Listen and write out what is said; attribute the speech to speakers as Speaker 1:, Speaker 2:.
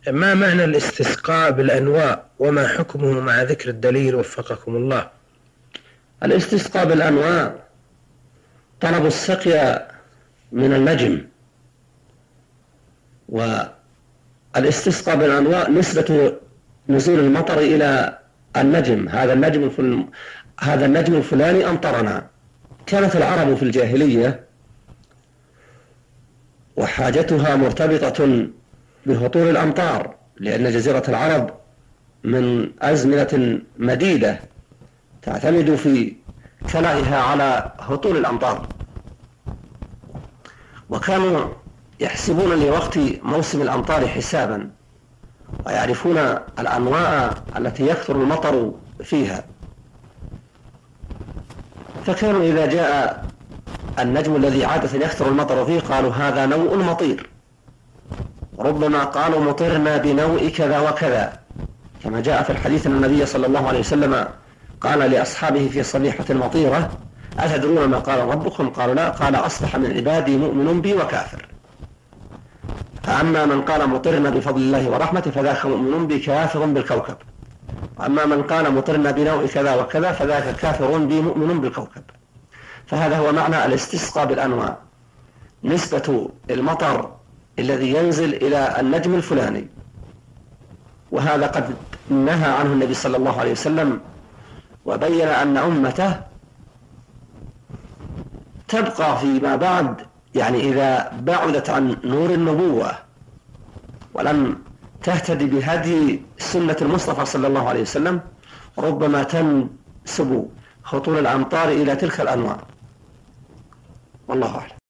Speaker 1: ما معنى الاستسقاء بالأنواء وما حكمه مع ذكر الدليل وفقكم الله؟
Speaker 2: الاستسقاء بالأنواء طلب السقيا من النجم، والاستسقاء بالأنواء نسبة نزول المطر إلى النجم. هذا النجم الفلاني أمطرنا. كانت العرب في الجاهلية وحاجتها مرتبطة بهطول الأمطار، لأن جزيرة العرب من أزمنة مديدة تعتمد في كلائها على هطول الأمطار، وكانوا يحسبون لوقت موسم الأمطار حسابا ويعرفون الأنواع التي يكثر المطر فيها. فكانوا إذا جاء النجم الذي عادة يكثر المطر فيه قالوا هذا نوء مطير. ربما قالوا مطرنا بنوء كذا وكذا، كما جاء في الحديث أن النبي صلى الله عليه وسلم قال لأصحابه في صبيحة المطيرة أتدرون ما قال ربكم؟ قالوا لا. قال أصبح من عبادي مؤمن بي وكافر. فأما من قال مطرنا بفضل الله ورحمته فذاك مؤمن بي كافر بالكوكب، وأما من قال مطرنا بنوء كذا وكذا فذاك كافر بي مؤمن بالكوكب. فهذا هو معنى الاستسقاء بالأنواع، نسبة المطر الذي ينزل إلى النجم الفلاني. وهذا قد نهى عنه النبي صلى الله عليه وسلم، وبين أن أمته تبقى فيما بعد، يعني إذا بعدت عن نور النبوة ولم تهتدي بهدي سنة المصطفى صلى الله عليه وسلم، ربما تنسب هطول الأمطار إلى تلك الأنواع. والله أعلم.